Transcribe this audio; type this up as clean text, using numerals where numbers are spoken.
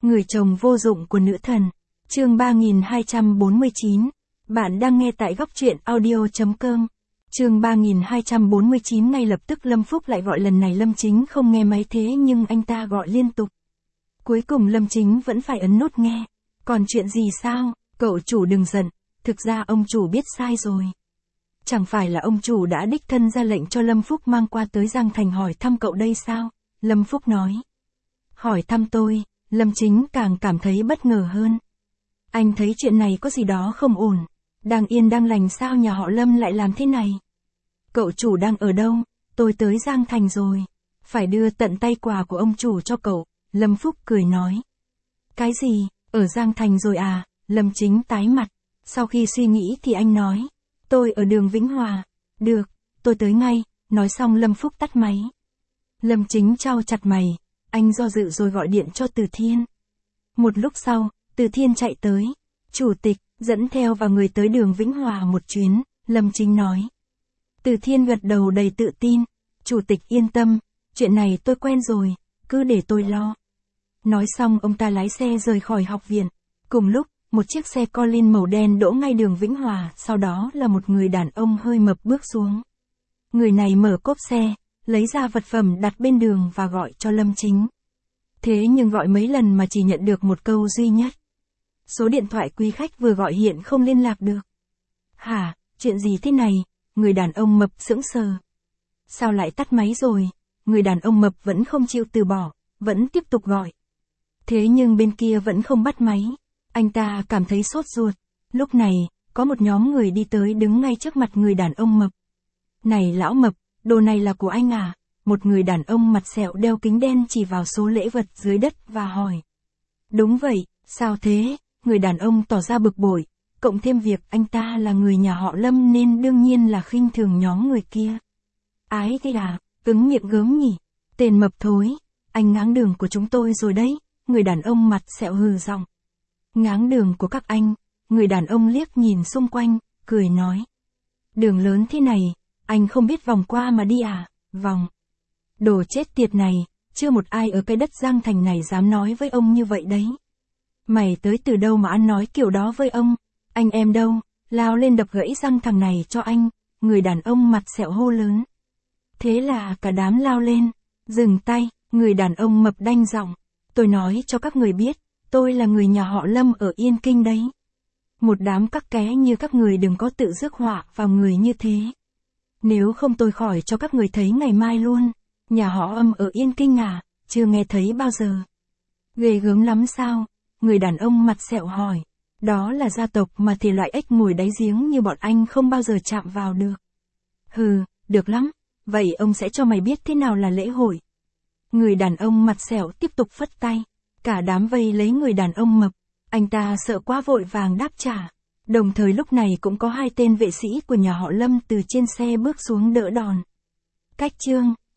Người chồng vô dụng của nữ thần. Chương 3249. Bạn đang nghe tại góc truyện audio.com. Chương 3249. Ngay lập tức Lâm Phúc lại gọi, lần này Lâm Chính không nghe máy thế nhưng anh ta gọi liên tục. Cuối cùng Lâm Chính vẫn phải ấn nút nghe. Còn chuyện gì sao? Cậu chủ đừng giận, thực ra ông chủ biết sai rồi. Chẳng phải là ông chủ đã đích thân ra lệnh cho Lâm Phúc mang qua tới Giang Thành hỏi thăm cậu đây sao? Lâm Phúc nói. Hỏi thăm tôi, Lâm Chính càng cảm thấy bất ngờ hơn. Anh thấy chuyện này có gì đó không ổn. Đang yên đang lành sao nhà họ Lâm lại làm thế này? Cậu chủ đang ở đâu? Tôi tới Giang Thành rồi. Phải đưa tận tay quà của ông chủ cho cậu. Lâm Phúc cười nói. Cái gì? Ở Giang Thành rồi à? Lâm Chính tái mặt. Sau khi suy nghĩ thì anh nói. Tôi ở đường Vĩnh Hòa. Được, tôi tới ngay. Nói xong Lâm Phúc tắt máy. Lâm Chính chau chặt mày. Anh do dự rồi gọi điện cho Từ Thiên. Một lúc sau, Từ Thiên chạy tới. Chủ tịch, dẫn theo và người tới đường Vĩnh Hòa một chuyến, Lâm Chính nói. Từ Thiên gật đầu đầy tự tin. Chủ tịch yên tâm, chuyện này tôi quen rồi, cứ để tôi lo. Nói xong ông ta lái xe rời khỏi học viện. Cùng lúc, một chiếc xe Colin màu đen đỗ ngay đường Vĩnh Hòa, sau đó là một người đàn ông hơi mập bước xuống. Người này mở cốp xe, lấy ra vật phẩm đặt bên đường và gọi cho Lâm Chính. Thế nhưng gọi mấy lần mà chỉ nhận được một câu duy nhất. Số điện thoại quý khách vừa gọi hiện không liên lạc được. Hả, chuyện gì thế này? Người đàn ông mập sững sờ. Sao lại tắt máy rồi? Người đàn ông mập vẫn không chịu từ bỏ, vẫn tiếp tục gọi. Thế nhưng bên kia vẫn không bắt máy. Anh ta cảm thấy sốt ruột. Lúc này, có một nhóm người đi tới đứng ngay trước mặt người đàn ông mập. Này lão mập, đồ này là của anh à? Một người đàn ông mặt sẹo đeo kính đen chỉ vào số lễ vật dưới đất và hỏi. Đúng vậy, sao thế? Người đàn ông tỏ ra bực bội, cộng thêm việc anh ta là người nhà họ Lâm nên đương nhiên là khinh thường nhóm người kia. Ái thế à, cứng miệng gớm nhỉ? Tên mập thối, anh ngáng đường của chúng tôi rồi đấy, người đàn ông mặt sẹo hừ giọng. Ngáng đường của các anh, người đàn ông liếc nhìn xung quanh, cười nói. Đường lớn thế này, anh không biết vòng qua mà đi à? Vòng. Đồ chết tiệt này, chưa một ai ở cái đất Giang Thành này dám nói với ông như vậy đấy. Mày tới từ đâu mà ăn nói kiểu đó với ông? Anh em đâu? Lao lên đập gãy răng thằng này cho anh, người đàn ông mặt sẹo hô lớn. Thế là cả đám lao lên. Dừng tay, người đàn ông mập đanh giọng. Tôi nói cho các người biết, tôi là người nhà họ Lâm ở Yên Kinh đấy. Một đám các ké như các người đừng có tự rước họa vào người như thế. Nếu không tôi khỏi cho các người thấy ngày mai luôn. Nhà họ Âm ở Yên Kinh à? Chưa nghe thấy bao giờ. Ghê gớm lắm sao? Người đàn ông mặt sẹo hỏi. Đó là gia tộc mà thể loại ếch ngồi đáy giếng như bọn anh không bao giờ chạm vào được. Hừ, được lắm. Vậy ông sẽ cho mày biết thế nào là lễ hội. Người đàn ông mặt sẹo tiếp tục phất tay. Cả đám vây lấy người đàn ông mập. Anh ta sợ quá vội vàng đáp trả. Đồng thời lúc này cũng có hai tên vệ sĩ của nhà họ Lâm từ trên xe bước xuống đỡ đòn. Cách chương